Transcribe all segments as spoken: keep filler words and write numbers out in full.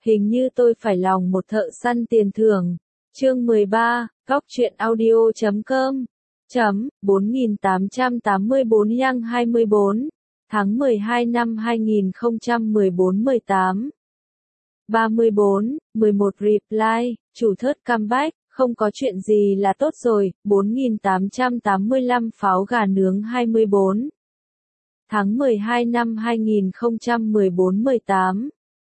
Hình như tôi phải lòng một thợ săn tiền thưởng. Chương mười ba, Góc truyện audio chấm com. Chấm, bốn nghìn tám trăm tám mươi bốn Yang hai mươi bốn, tháng mười hai năm hai nghìn không trăm mười bốn mười tám. ba mươi bốn, mười một reply, chủ thớt comeback, không có chuyện gì là tốt rồi, bốn nghìn tám trăm tám mươi lăm pháo gà nướng hai mươi bốn. Tháng mười hai năm hai nghìn không trăm mười bốn mười tám.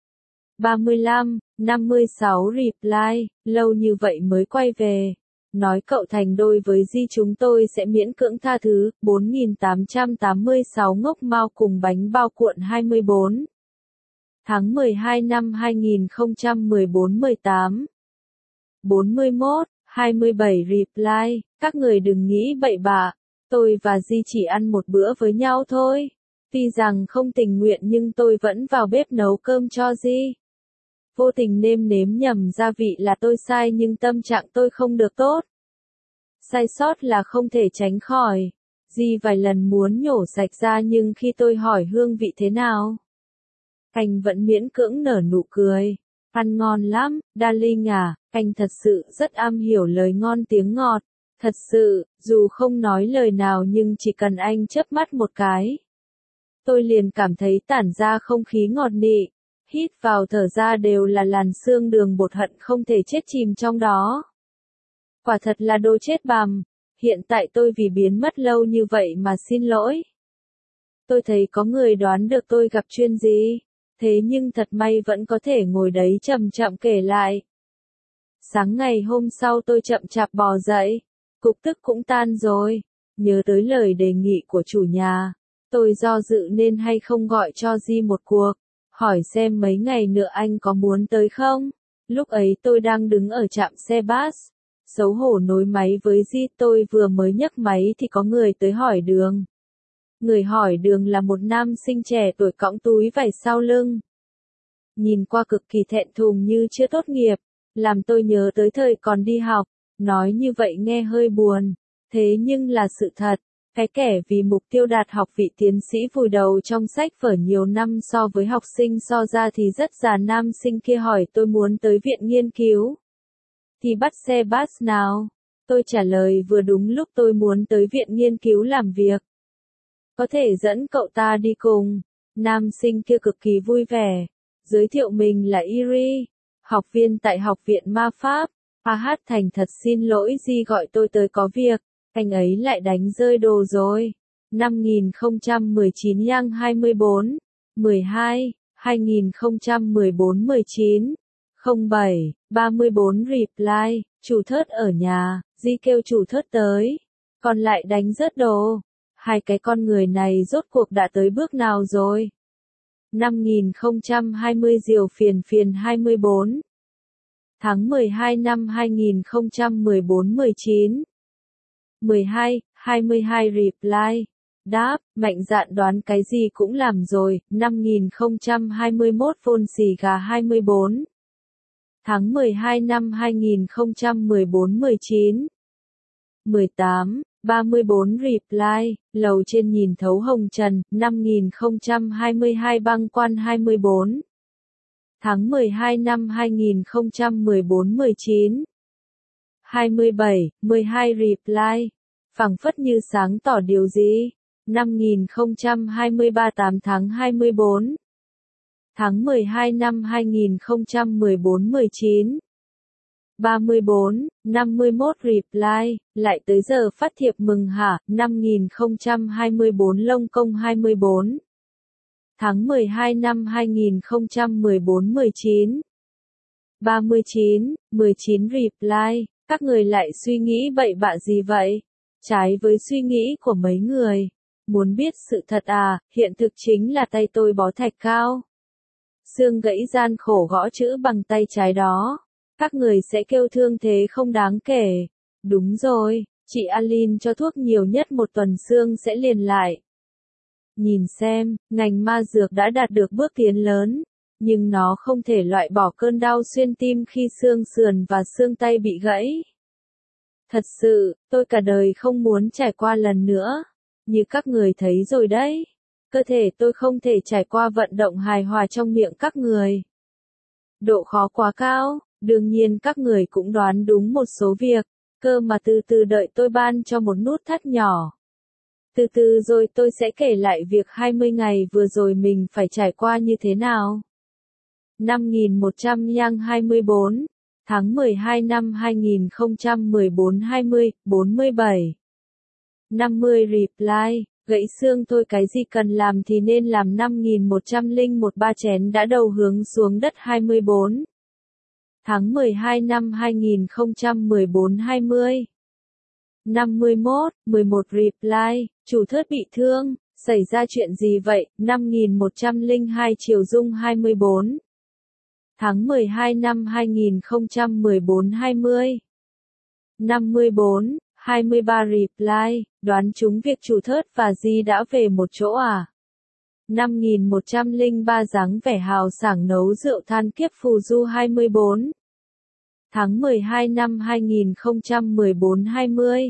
ba mươi lăm, năm mươi sáu reply, lâu như vậy mới quay về. Nói cậu thành đôi với Di chúng tôi sẽ miễn cưỡng tha thứ, bốn nghìn tám trăm tám mươi sáu ngốc mao cùng bánh bao cuộn hai mươi bốn. Tháng mười hai năm hai nghìn không trăm mười bốn mười tám. bốn mươi mốt, hai mươi bảy reply, các người đừng nghĩ bậy bạ, tôi và Di chỉ ăn một bữa với nhau thôi. Tuy rằng không tình nguyện nhưng tôi vẫn vào bếp nấu cơm cho Di. Vô tình nêm nếm nhầm gia vị là tôi sai nhưng tâm trạng tôi không được tốt. Sai sót là không thể tránh khỏi. Di vài lần muốn nhổ sạch ra nhưng khi tôi hỏi hương vị thế nào, anh vẫn miễn cưỡng nở nụ cười. Ăn ngon lắm, darling à, anh thật sự rất am hiểu lời ngon tiếng ngọt. Thật sự, dù không nói lời nào nhưng chỉ cần anh chớp mắt một cái, tôi liền cảm thấy tản ra không khí ngọt nị. Hít vào thở ra đều là làn sương đường bột hận không thể chết chìm trong đó. Quả thật là đồ chết bằm. Hiện tại tôi vì biến mất lâu như vậy mà xin lỗi. Tôi thấy có người đoán được tôi gặp chuyện gì. Thế nhưng thật may vẫn có thể ngồi đấy chậm chậm kể lại. Sáng ngày hôm sau tôi chậm chạp bò dậy. Cục tức cũng tan rồi. Nhớ tới lời đề nghị của chủ nhà. Tôi do dự nên hay không gọi cho Di một cuộc. Hỏi xem mấy ngày nữa anh có muốn tới không? Lúc ấy tôi đang đứng ở trạm xe bus. Xấu hổ nối máy với Di, tôi vừa mới nhấc máy thì có người tới hỏi đường. Người hỏi đường là một nam sinh trẻ tuổi cõng túi vải sau lưng. Nhìn qua cực kỳ thẹn thùng như chưa tốt nghiệp, làm tôi nhớ tới thời còn đi học. Nói như vậy nghe hơi buồn, thế nhưng là sự thật. Cái kẻ vì mục tiêu đạt học vị tiến sĩ vùi đầu trong sách vở nhiều năm so với học sinh so ra thì rất già. Nam sinh kia hỏi tôi muốn tới viện nghiên cứu. Thì bắt xe bus nào? Tôi trả lời vừa đúng lúc tôi muốn tới viện nghiên cứu làm việc. Có thể dẫn cậu ta đi cùng. Nam sinh kia cực kỳ vui vẻ. Giới thiệu mình là Iri, học viên tại Học viện Ma Pháp. A hát thành thật xin lỗi Di gọi tôi tới có việc. Anh ấy lại đánh rơi đồ rồi. năm nghìn không trăm mười chín Yang hai mươi bốn, mười hai, hai nghìn không trăm mười bốn mười chín, không bảy, ba mươi bốn reply, chủ thớt ở nhà, Di kêu chủ thớt tới. Còn lại đánh rớt đồ. Hai cái con người này rốt cuộc đã tới bước nào rồi? năm nghìn không trăm hai mươi Diều phiền phiền hai mươi bốn. Tháng mười hai năm hai nghìn không trăm mười bốn mười chín. mười hai, hai mươi hai reply. Đáp, mạnh dạn đoán cái gì cũng làm rồi, năm nghìn không trăm hai mươi mốt phôn xì gà hai mươi bốn. Tháng mười hai năm hai nghìn không trăm mười bốn mười chín. mười tám, ba mươi bốn reply, lầu trên nhìn thấu hồng trần, năm nghìn không trăm hai mươi hai băng quan hai mươi bốn. Tháng mười hai năm hai nghìn không trăm mười bốn mười chín. hai mươi bảy, mười hai reply, phảng phất như sáng tỏ điều gì. năm nghìn không trăm hai mươi ba tám tháng hai mươi bốn. Tháng mười hai năm hai nghìn không trăm mười bốn mười chín. ba mươi bốn, năm mươi mốt reply, lại tới giờ phát thiệp mừng hả, năm nghìn không trăm hai mươi bốn lông công hai mươi bốn. Tháng mười hai năm hai nghìn không trăm mười bốn mười chín. ba mươi chín, mười chín reply, các người lại suy nghĩ bậy bạ gì vậy? Trái với suy nghĩ của mấy người. Muốn biết sự thật à, hiện thực chính là tay tôi bó thạch cao. Xương gãy gian khổ gõ chữ bằng tay trái đó. Các người sẽ kêu thương thế không đáng kể. Đúng rồi, chị Aline cho thuốc nhiều nhất một tuần xương sẽ liền lại. Nhìn xem, ngành ma dược đã đạt được bước tiến lớn. Nhưng nó không thể loại bỏ cơn đau xuyên tim khi xương sườn và xương tay bị gãy. Thật sự, tôi cả đời không muốn trải qua lần nữa. Như các người thấy rồi đấy. Cơ thể tôi không thể trải qua vận động hài hòa trong miệng các người. Độ khó quá cao, đương nhiên các người cũng đoán đúng một số việc, cơ mà từ từ đợi tôi ban cho một nút thắt nhỏ. Từ từ rồi tôi sẽ kể lại việc hai mươi ngày vừa rồi mình phải trải qua như thế nào. năm nghìn một trăm yang hai mươi bốn, tháng mười hai năm hai nghìn không trăm mười bốn hai mươi, bốn mươi bảy. năm mươi reply, gãy xương thôi cái gì cần làm thì nên làm năm nghìn một trăm lẻ một ba chén đã đầu hướng xuống đất hai mươi bốn. Tháng mười hai năm hai nghìn không trăm mười bốn hai mươi. năm mươi mốt, mười một reply, chủ thớt bị thương, xảy ra chuyện gì vậy, năm nghìn một trăm lẻ hai chiều dung hai mươi bốn. Tháng mười hai năm hai nghìn không trăm mười bốn hai mươi. năm mươi bốn, hai mươi ba reply, đoán trúng việc chủ thớt và Di đã về một chỗ à? năm nghìn một trăm lẻ ba dáng vẻ hào sảng nấu rượu than kiếp phù du hai mươi bốn. Tháng mười hai năm hai nghìn không trăm mười bốn hai mươi.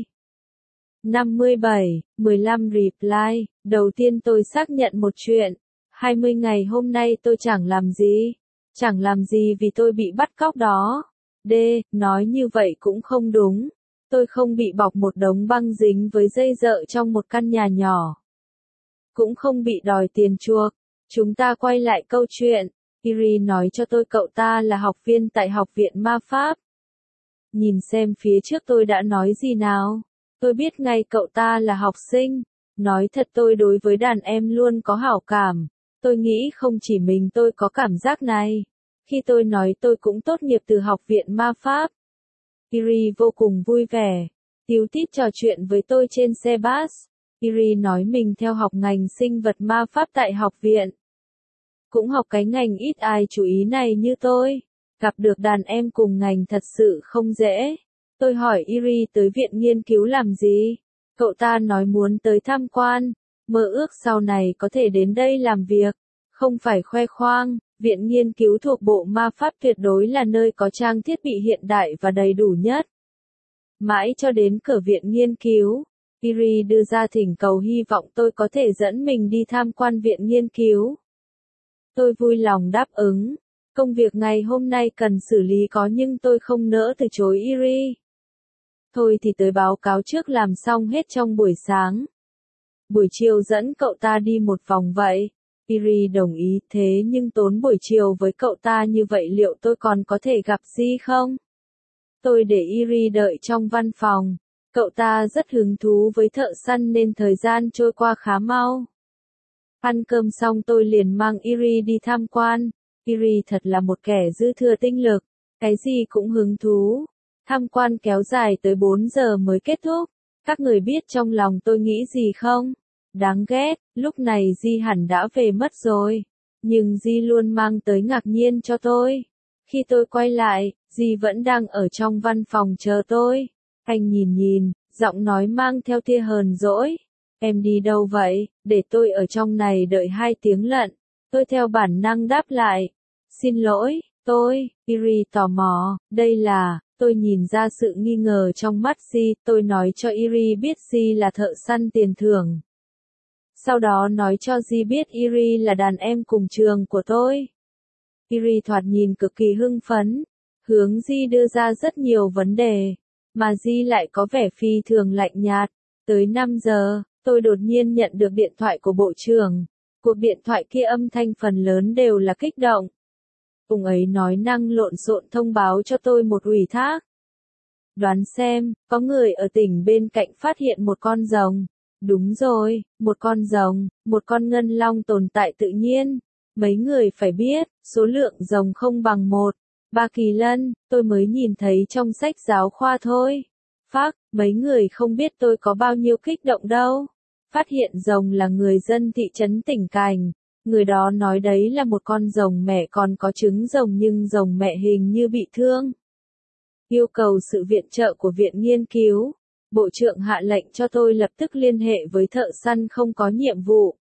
năm mươi bảy, mười lăm reply, đầu tiên tôi xác nhận một chuyện, hai mươi ngày hôm nay tôi chẳng làm gì, chẳng làm gì vì tôi bị bắt cóc đó. D, nói như vậy cũng không đúng, tôi không bị bọc một đống băng dính với dây dợ trong một căn nhà nhỏ. Cũng không bị đòi tiền chuộc, chúng ta quay lại câu chuyện, Iri nói cho tôi cậu ta là học viên tại Học viện Ma Pháp. Nhìn xem phía trước tôi đã nói gì nào. Tôi biết ngay cậu ta là học sinh. Nói thật tôi đối với đàn em luôn có hảo cảm. Tôi nghĩ không chỉ mình tôi có cảm giác này. Khi tôi nói tôi cũng tốt nghiệp từ Học viện Ma Pháp. Iri vô cùng vui vẻ. Tíu tít trò chuyện với tôi trên xe bus. Iri nói mình theo học ngành sinh vật ma pháp tại học viện. Cũng học cái ngành ít ai chú ý này như tôi. Gặp được đàn em cùng ngành thật sự không dễ. Tôi hỏi Iri tới viện nghiên cứu làm gì? Cậu ta nói muốn tới tham quan, mơ ước sau này có thể đến đây làm việc. Không phải khoe khoang, viện nghiên cứu thuộc Bộ Ma Pháp tuyệt đối là nơi có trang thiết bị hiện đại và đầy đủ nhất. Mãi cho đến cửa viện nghiên cứu, Iri đưa ra thỉnh cầu hy vọng tôi có thể dẫn mình đi tham quan viện nghiên cứu. Tôi vui lòng đáp ứng. Công việc ngày hôm nay cần xử lý có nhưng tôi không nỡ từ chối Iri. Thôi thì tới báo cáo trước làm xong hết trong buổi sáng. Buổi chiều dẫn cậu ta đi một vòng vậy. Iri đồng ý thế nhưng tốn buổi chiều với cậu ta như vậy liệu tôi còn có thể gặp Di không? Tôi để Iri đợi trong văn phòng. Cậu ta rất hứng thú với thợ săn nên thời gian trôi qua khá mau. Ăn cơm xong tôi liền mang Iri đi tham quan. Iri thật là một kẻ dư thừa tinh lực, cái gì cũng hứng thú. Tham quan kéo dài tới bốn giờ mới kết thúc. Các người biết trong lòng tôi nghĩ gì không? Đáng ghét, lúc này Di hẳn đã về mất rồi. Nhưng Di luôn mang tới ngạc nhiên cho tôi. Khi tôi quay lại, Di vẫn đang ở trong văn phòng chờ tôi. Anh nhìn nhìn, giọng nói mang theo tia hờn dỗi. Em đi đâu vậy? Để tôi ở trong này đợi hai tiếng lận. Tôi theo bản năng đáp lại. Xin lỗi, tôi, Iri tò mò, đây là, tôi nhìn ra sự nghi ngờ trong mắt Di, tôi nói cho Iri biết Di là thợ săn tiền thưởng. Sau đó nói cho Di biết Iri là đàn em cùng trường của tôi. Iri thoạt nhìn cực kỳ hưng phấn, hướng Di đưa ra rất nhiều vấn đề, mà Di lại có vẻ phi thường lạnh nhạt. Tới năm giờ, tôi đột nhiên nhận được điện thoại của bộ trưởng. Cuộc điện thoại kia âm thanh phần lớn đều là kích động. Ông ấy nói năng lộn xộn thông báo cho tôi một ủy thác. Đoán xem, có người ở tỉnh bên cạnh phát hiện một con rồng. Đúng rồi, một con rồng, một con ngân long tồn tại tự nhiên. Mấy người phải biết, số lượng rồng không bằng một. Ba kỳ lân, tôi mới nhìn thấy trong sách giáo khoa thôi. Phác, mấy người không biết tôi có bao nhiêu kích động đâu. Phát hiện rồng là người dân thị trấn Tỉnh Cảnh. Người đó nói đấy là một con rồng mẹ còn có trứng rồng nhưng rồng mẹ hình như bị thương. Yêu cầu sự viện trợ của viện nghiên cứu. Bộ trưởng hạ lệnh cho tôi lập tức liên hệ với thợ săn không có nhiệm vụ.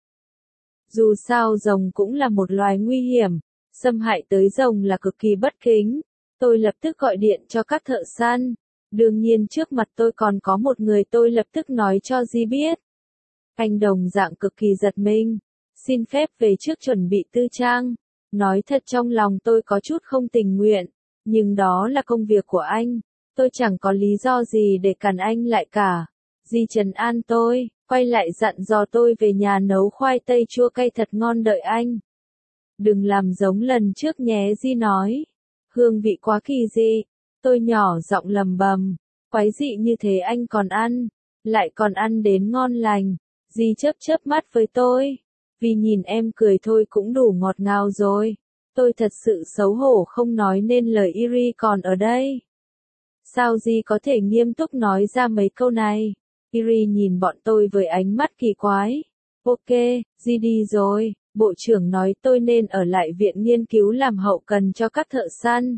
Dù sao rồng cũng là một loài nguy hiểm, xâm hại tới rồng là cực kỳ bất kính. Tôi lập tức gọi điện cho các thợ săn. Đương nhiên trước mặt tôi còn có một người tôi lập tức nói cho Di biết. Anh đồng dạng cực kỳ giật mình. Xin phép về trước chuẩn bị tư trang. Nói thật trong lòng tôi có chút không tình nguyện, nhưng đó là công việc của anh. Tôi chẳng có lý do gì để cản anh lại cả. Di trấn an tôi, quay lại dặn dò tôi về nhà nấu khoai tây chua cay thật ngon đợi anh. Đừng làm giống lần trước nhé, Di nói. Hương vị quá kỳ dị. Tôi nhỏ giọng lầm bầm. Quái dị như thế anh còn ăn. Lại còn ăn đến ngon lành. Di chớp chớp mắt với tôi. Vì nhìn em cười thôi cũng đủ ngọt ngào rồi. Tôi thật sự xấu hổ không nói nên lời. Iri còn ở đây. Sao Di có thể nghiêm túc nói ra mấy câu này? Iri nhìn bọn tôi với ánh mắt kỳ quái. Ok, Di đi rồi. Bộ trưởng nói tôi nên ở lại viện nghiên cứu làm hậu cần cho các thợ săn.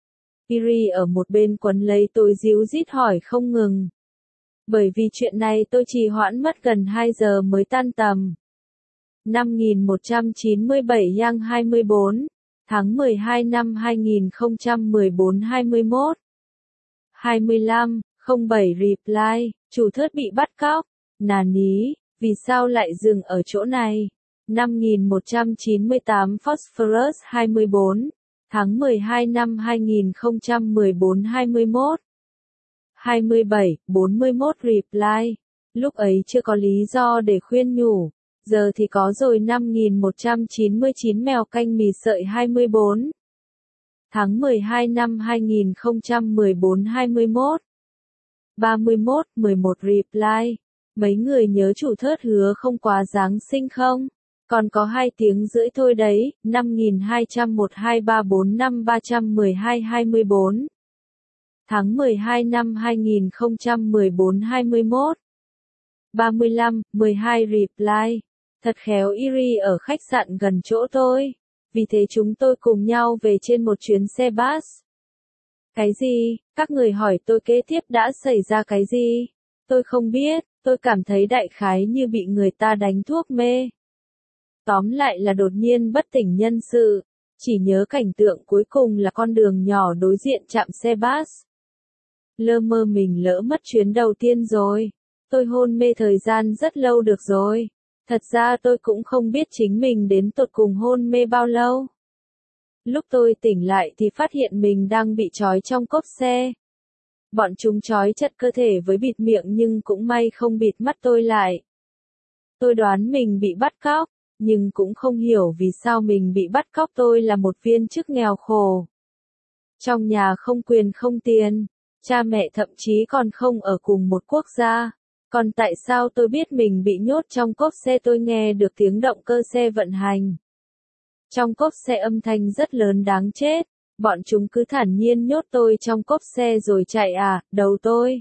Iri ở một bên quấn lấy tôi díu dít hỏi không ngừng. Bởi vì chuyện này tôi trì hoãn mất gần hai giờ mới tan tầm. năm nghìn một trăm chín mươi bảy Yang hai mươi bốn, tháng mười hai năm hai nghìn không trăm mười bốn hai mươi mốt. hai mươi lăm, không bảy reply, chủ thớt bị bắt cóc. Nà ní, vì sao lại dừng ở chỗ này? năm nghìn một trăm chín mươi tám Phosphorus hai mươi bốn, tháng mười hai năm hai nghìn không trăm mười bốn hai mươi mốt. hai mươi bảy, bốn mươi mốt reply. Lúc ấy chưa có lý do để khuyên nhủ. Giờ thì có rồi. Năm nghìn một trăm chín mươi chín Mèo canh mì sợi hai mươi bốn, tháng mười hai năm hai nghìn không trăm mười bốn hai mươi mốt. ba mươi mốt, mười một reply. Mấy người nhớ chủ thớt hứa không quá Giáng sinh không? Còn có hai tiếng rưỡi thôi đấy. Năm nghìn hai trăm một hai ba bốn năm ba trăm mười hai hai mươi bốn, tháng mười hai năm hai nghìn không trăm mười bốn hai mươi mốt. ba mươi lăm, mười hai reply. Thật khéo Iri ở khách sạn gần chỗ tôi. Vì thế chúng tôi cùng nhau về trên một chuyến xe bus. Cái gì? Các người hỏi tôi kế tiếp đã xảy ra cái gì? Tôi không biết, tôi cảm thấy đại khái như bị người ta đánh thuốc mê. Tóm lại là đột nhiên bất tỉnh nhân sự. Chỉ nhớ cảnh tượng cuối cùng là con đường nhỏ đối diện trạm xe bus. Lơ mơ mình lỡ mất chuyến đầu tiên rồi. Tôi hôn mê thời gian rất lâu được rồi. Thật ra tôi cũng không biết chính mình đến tột cùng hôn mê bao lâu. Lúc tôi tỉnh lại thì phát hiện mình đang bị trói trong cốp xe. Bọn chúng trói chặt cơ thể với bịt miệng nhưng cũng may không bịt mắt tôi lại. Tôi đoán mình bị bắt cóc, nhưng cũng không hiểu vì sao mình bị bắt cóc. Tôi là một viên chức nghèo khổ. Trong nhà không quyền không tiền, cha mẹ thậm chí còn không ở cùng một quốc gia. Còn tại sao tôi biết mình bị nhốt trong cốp xe? Tôi nghe được tiếng động cơ xe vận hành. Trong cốp xe âm thanh rất lớn đáng chết. Bọn chúng cứ thản nhiên nhốt tôi trong cốp xe rồi chạy à, đầu tôi.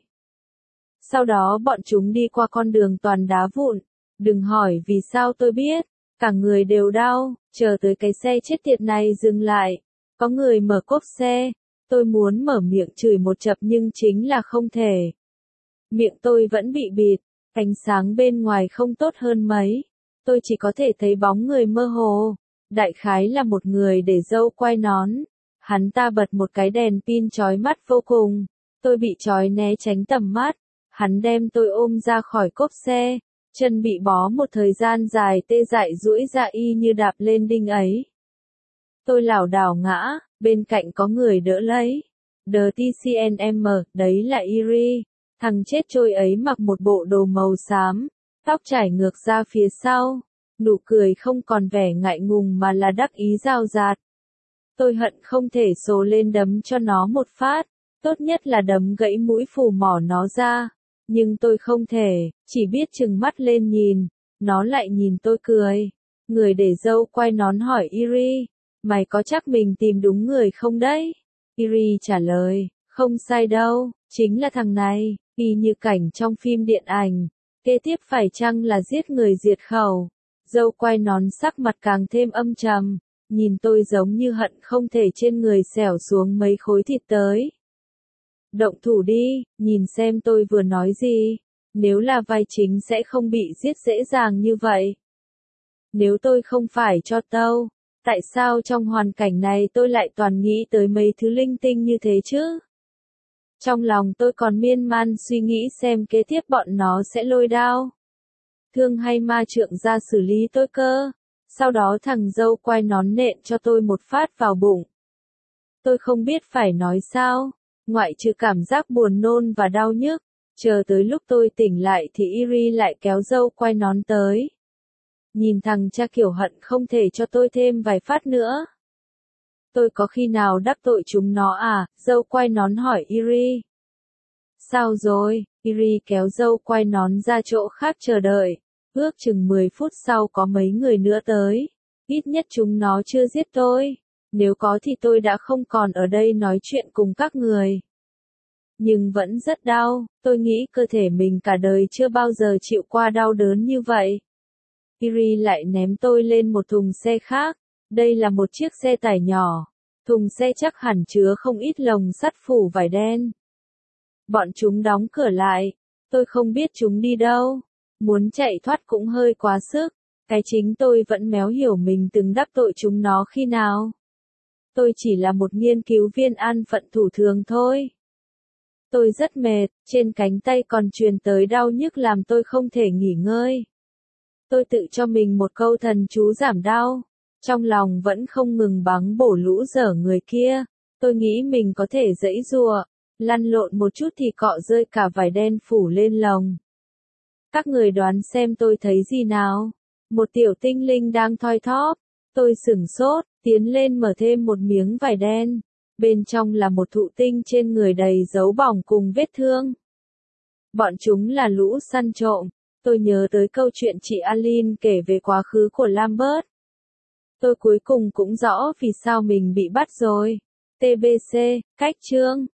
Sau đó bọn chúng đi qua con đường toàn đá vụn. Đừng hỏi vì sao tôi biết. Cả người đều đau, chờ tới cái xe chết tiệt này dừng lại. Có người mở cốp xe. Tôi muốn mở miệng chửi một chập nhưng chính là không thể. Miệng tôi vẫn bị bịt, ánh sáng bên ngoài không tốt hơn mấy. Tôi chỉ có thể thấy bóng người mơ hồ. Đại khái là một người để râu quai nón. Hắn ta bật một cái đèn pin chói mắt vô cùng. Tôi bị chói né tránh tầm mắt. Hắn đem tôi ôm ra khỏi cốp xe. Chân bị bó một thời gian dài tê dại duỗi ra y như đạp lên đinh ấy. Tôi lảo đảo ngã, bên cạnh có người đỡ lấy. đê tê xê en em, đấy là Iri. Thằng chết trôi ấy mặc một bộ đồ màu xám, tóc trải ngược ra phía sau, nụ cười không còn vẻ ngại ngùng mà là đắc ý rào rạt. Tôi hận không thể sồ lên đấm cho nó một phát, tốt nhất là đấm gãy mũi phù mỏ nó ra, nhưng tôi không thể, chỉ biết trừng mắt lên nhìn, nó lại nhìn tôi cười. Người để râu quay nón hỏi Iri, mày có chắc mình tìm đúng người không đấy? Iri trả lời, không sai đâu, chính là thằng này. Y như cảnh trong phim điện ảnh, kế tiếp phải chăng là giết người diệt khẩu? Dâu quai nón sắc mặt càng thêm âm trầm, nhìn tôi giống như hận không thể trên người xẻo xuống mấy khối thịt tới. Động thủ đi, nhìn xem tôi vừa nói gì, nếu là vai chính sẽ không bị giết dễ dàng như vậy. Nếu tôi không phải cho tâu, tại sao trong hoàn cảnh này tôi lại toàn nghĩ tới mấy thứ linh tinh như thế chứ? Trong lòng tôi còn miên man suy nghĩ xem kế tiếp bọn nó sẽ lôi đao thương hay ma trượng ra xử lý tôi cơ. Sau đó thằng dâu quai nón nện cho tôi một phát vào bụng. Tôi không biết phải nói sao, ngoại trừ cảm giác buồn nôn và đau nhức. Chờ tới lúc tôi tỉnh lại thì Iri lại kéo dâu quai nón tới. Nhìn thằng cha kiểu hận không thể cho tôi thêm vài phát nữa. Tôi có khi nào đắc tội chúng nó à? Dâu quai nón hỏi Iri. Sao rồi? Iri kéo dâu quai nón ra chỗ khác chờ đợi. Ước chừng mười phút sau có mấy người nữa tới. Ít nhất chúng nó chưa giết tôi. Nếu có thì tôi đã không còn ở đây nói chuyện cùng các người. Nhưng vẫn rất đau, tôi nghĩ cơ thể mình cả đời chưa bao giờ chịu qua đau đớn như vậy. Iri lại ném tôi lên một thùng xe khác. Đây là một chiếc xe tải nhỏ. Thùng xe chắc hẳn chứa không ít lồng sắt phủ vải đen. Bọn chúng đóng cửa lại. Tôi không biết chúng đi đâu. Muốn chạy thoát cũng hơi quá sức. Cái chính tôi vẫn méo hiểu mình từng đắc tội chúng nó khi nào. Tôi chỉ là một nghiên cứu viên an phận thủ thường thôi. Tôi rất mệt, trên cánh tay còn truyền tới đau nhức làm tôi không thể nghỉ ngơi. Tôi tự cho mình một câu thần chú giảm đau. Trong lòng vẫn không ngừng báng bổ lũ dở người kia. Tôi nghĩ mình có thể giãy giụa, lăn lộn một chút thì cọ rơi cả vải đen phủ lên lồng. Các người đoán xem tôi thấy gì nào? Một tiểu tinh linh đang thoi thóp. Tôi sửng sốt, tiến lên mở thêm một miếng vải đen. Bên trong là một thụ tinh trên người đầy dấu bỏng cùng vết thương. Bọn chúng là lũ săn trộm. Tôi nhớ tới câu chuyện chị Aline kể về quá khứ của Lambert. Tôi cuối cùng cũng rõ vì sao mình bị bắt rồi. tê bê xê, cách chương.